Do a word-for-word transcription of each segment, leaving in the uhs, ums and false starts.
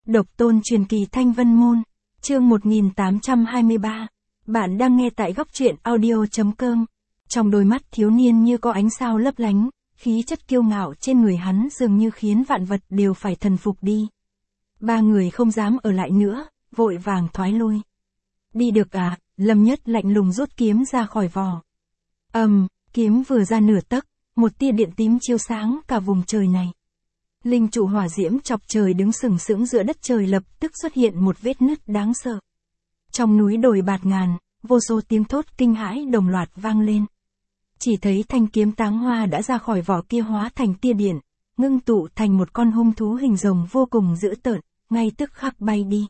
Độc tôn truyền kỳ Thanh Vân Môn, chương một nghìn tám trăm hai mươi ba. Bạn đang nghe tại góc truyện audio.com. Trong đôi mắt thiếu niên như có ánh sao lấp lánh, khí chất kiêu ngạo trên người hắn dường như khiến vạn vật đều phải thần phục đi. Ba người không dám ở lại nữa, vội vàng thoái lui. Đi được à, Lâm Nhất lạnh lùng rút kiếm ra khỏi vỏ. Ầm, um, kiếm vừa ra nửa tấc, một tia điện tím chiếu sáng cả vùng trời này. Linh trụ hỏa diễm chọc trời đứng sừng sững giữa đất trời lập tức xuất hiện một vết nứt đáng sợ. Trong núi đồi bạt ngàn, vô số tiếng thốt kinh hãi đồng loạt vang lên. Chỉ thấy thanh kiếm táng hoa đã ra khỏi vỏ kia hóa thành tia điện, ngưng tụ thành một con hung thú hình rồng vô cùng dữ tợn, ngay tức khắc bay đi.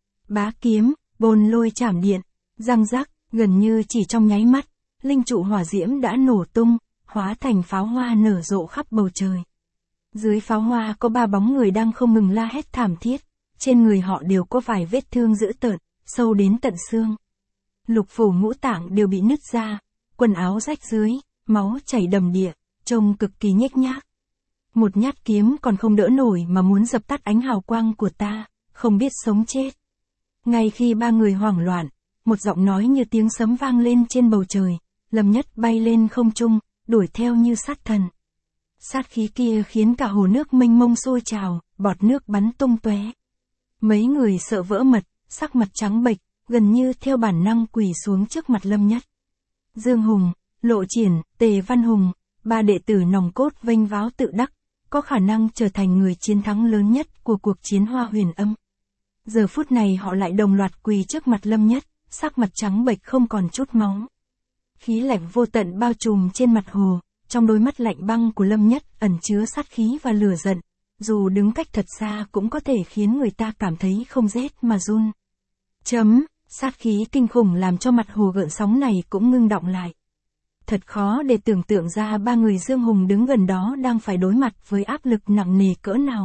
Bá kiếm, bồn lôi chảm điện, răng rắc, gần như chỉ trong nháy mắt, linh trụ hỏa diễm đã nổ tung, hóa thành pháo hoa nở rộ khắp bầu trời. Dưới pháo hoa có ba bóng người đang không ngừng la hét thảm thiết, trên người họ đều có vài vết thương dữ tợn, sâu đến tận xương. Lục phủ ngũ tạng đều bị nứt ra, quần áo rách dưới, máu chảy đầm đìa, trông cực kỳ nhếch nhác. Một nhát kiếm còn không đỡ nổi mà muốn dập tắt ánh hào quang của ta, không biết sống chết. Ngay khi ba người hoảng loạn, một giọng nói như tiếng sấm vang lên trên bầu trời, Lâm Nhất bay lên không trung, đuổi theo như sát thần. Sát khí kia khiến cả hồ nước mênh mông sôi trào, bọt nước bắn tung tóe. Mấy người sợ vỡ mật, sắc mặt trắng bệch, gần như theo bản năng quỳ xuống trước mặt Lâm Nhất. Dương Hùng, Lộ Triển, Tề Văn Hùng, ba đệ tử nòng cốt vênh váo tự đắc, có khả năng trở thành người chiến thắng lớn nhất của cuộc chiến Hoa Huyền Âm. Giờ phút này họ lại đồng loạt quỳ trước mặt Lâm Nhất, sắc mặt trắng bệch không còn chút máu. Khí lạnh vô tận bao trùm trên mặt hồ. Trong đôi mắt lạnh băng của Lâm Nhất ẩn chứa sát khí và lửa giận, dù đứng cách thật xa cũng có thể khiến người ta cảm thấy không rét mà run. Chấm, sát khí kinh khủng làm cho mặt hồ gợn sóng này cũng ngưng đọng lại. Thật khó để tưởng tượng ra ba người Dương Hùng đứng gần đó đang phải đối mặt với áp lực nặng nề cỡ nào.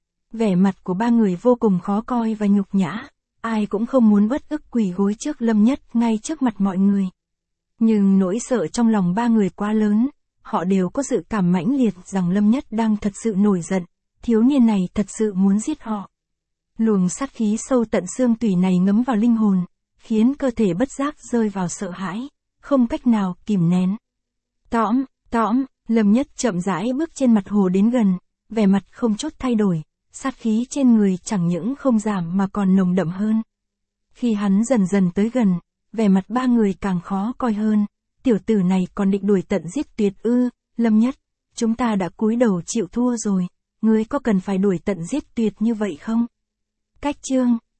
Vẻ mặt của ba người vô cùng khó coi và nhục nhã, ai cũng không muốn uất ức quỳ gối trước Lâm Nhất ngay trước mặt mọi người. Nhưng nỗi sợ trong lòng ba người quá lớn. Họ đều có dự cảm mãnh liệt rằng Lâm Nhất đang thật sự nổi giận, thiếu niên này thật sự muốn giết họ. Luồng sát khí sâu tận xương tủy này ngấm vào linh hồn, khiến cơ thể bất giác rơi vào sợ hãi, không cách nào kìm nén. Tõm, tõm, Lâm Nhất chậm rãi bước trên mặt hồ đến gần, vẻ mặt không chút thay đổi, sát khí trên người chẳng những không giảm mà còn nồng đậm hơn. Khi hắn dần dần tới gần, vẻ mặt ba người càng khó coi hơn. Tiểu tử này còn định đuổi tận giết tuyệt ư, Lâm Nhất, chúng ta đã cúi đầu chịu thua rồi, ngươi có cần phải đuổi tận giết tuyệt như vậy không? Cách chương,